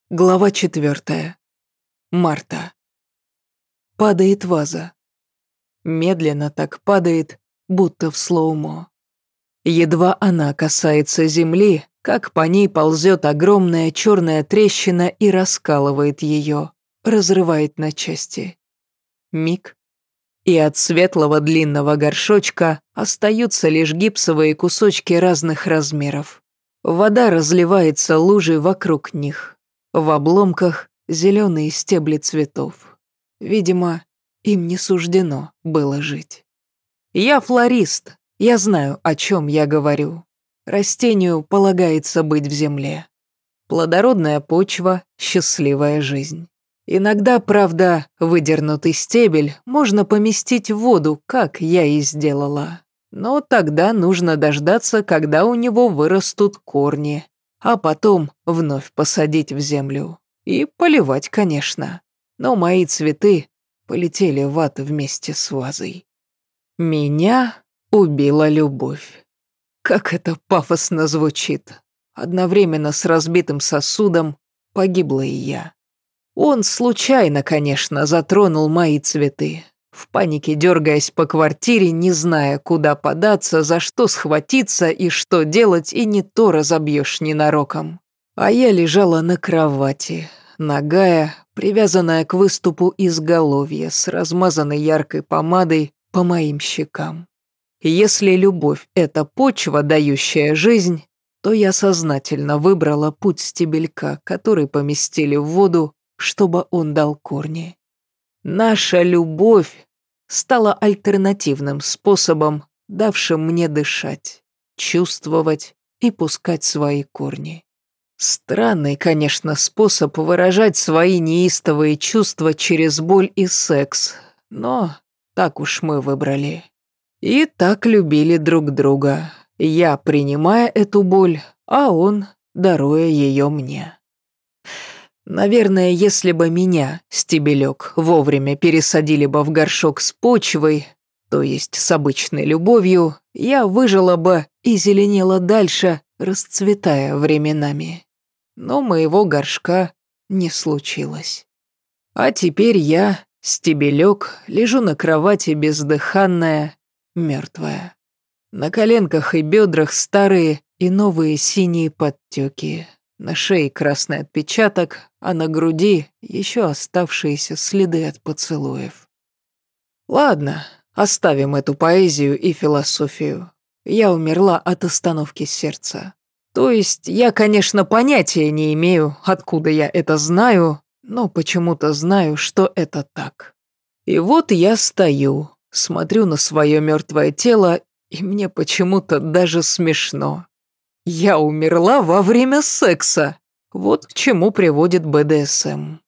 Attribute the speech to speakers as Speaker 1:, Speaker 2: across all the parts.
Speaker 1: Глава 4. Марта. Падает ваза. Медленно так падает, будто в слоумо. Едва она касается земли, как по ней ползет огромная черная трещина и раскалывает ее, разрывает на части. Миг. И от светлого длинного горшочка остаются лишь гипсовые кусочки разных размеров. Вода разливается лужей вокруг них. В обломках зеленые стебли цветов. Видимо, им не суждено было жить. Я флорист, я знаю, о чем я говорю. Растению полагается быть в земле. Плодородная почва, счастливая жизнь. Иногда, правда, выдернутый стебель можно поместить в воду, как я и сделала. Но тогда нужно дождаться, когда у него вырастут корни, а потом вновь посадить в землю. И поливать, конечно. Но мои цветы полетели в ад вместе с вазой. Меня убила любовь. Как это пафосно звучит. Одновременно с разбитым сосудом погибла и я. Он случайно, конечно, затронул мои цветы. В панике дергаясь по квартире, не зная, куда податься, за что схватиться и что делать, и не то разобьешь ненароком. А я лежала на кровати, нагая, привязанная к выступу изголовья, с размазанной яркой помадой по моим щекам. Если любовь — это почва, дающая жизнь, то я сознательно выбрала путь стебелька, который поместили в воду, чтобы он дал корни. Наша любовь стала альтернативным способом, давшим мне дышать, чувствовать и пускать свои корни. Странный, конечно, способ выражать свои неистовые чувства через боль и секс, но так уж мы выбрали. И так любили друг друга, я принимая эту боль, а он даруя ее мне. Наверное, если бы меня, стебелек, вовремя пересадили бы в горшок с почвой, то есть с обычной любовью, я выжила бы и зеленела дальше, расцветая временами. Но моего горшка не случилось. А теперь я, стебелек, лежу на кровати бездыханная, мертвая. На коленках и бедрах старые и новые синие подтеки. На шее красный отпечаток, а на груди еще оставшиеся следы от поцелуев. Ладно, оставим эту поэзию и философию. Я умерла от остановки сердца. То есть я, конечно, понятия не имею, откуда я это знаю, но почему-то знаю, что это так. И вот я стою, смотрю на свое мертвое тело, и мне почему-то даже смешно. Я умерла во время секса. Вот к чему приводит БДСМ.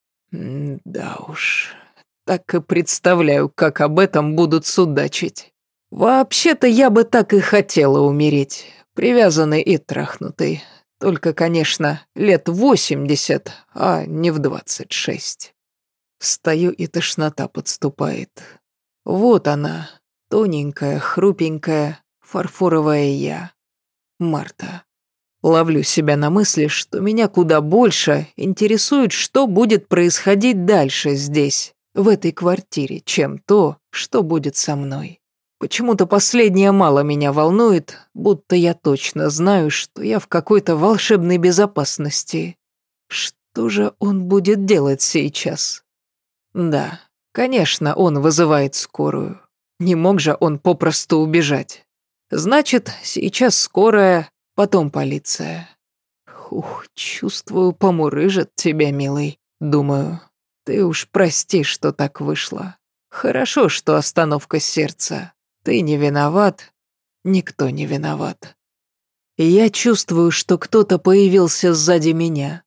Speaker 1: Да уж, так и представляю, как об этом будут судачить. Вообще-то я бы так и хотела умереть, привязанной и трахнутой. Только, конечно, лет 80, а не в 26. Встаю, и тошнота подступает. Вот она, тоненькая, хрупенькая, фарфоровая я. Марта. Ловлю себя на мысли, что меня куда больше интересует, что будет происходить дальше здесь, в этой квартире, чем то, что будет со мной. Почему-то последнее мало меня волнует, будто я точно знаю, что я в какой-то волшебной безопасности. Что же он будет делать сейчас? Да, конечно, он вызывает скорую. Не мог же он попросту убежать. Значит, сейчас скорая, потом полиция. Чувствую, помурыжит тебя, милый. Думаю, ты уж прости, что так вышло. Хорошо, что остановка сердца. Ты не виноват, никто не виноват. И я чувствую, что кто-то появился сзади меня.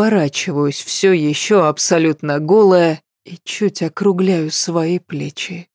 Speaker 1: Поворачиваюсь все еще абсолютно голая и чуть округляю свои плечи.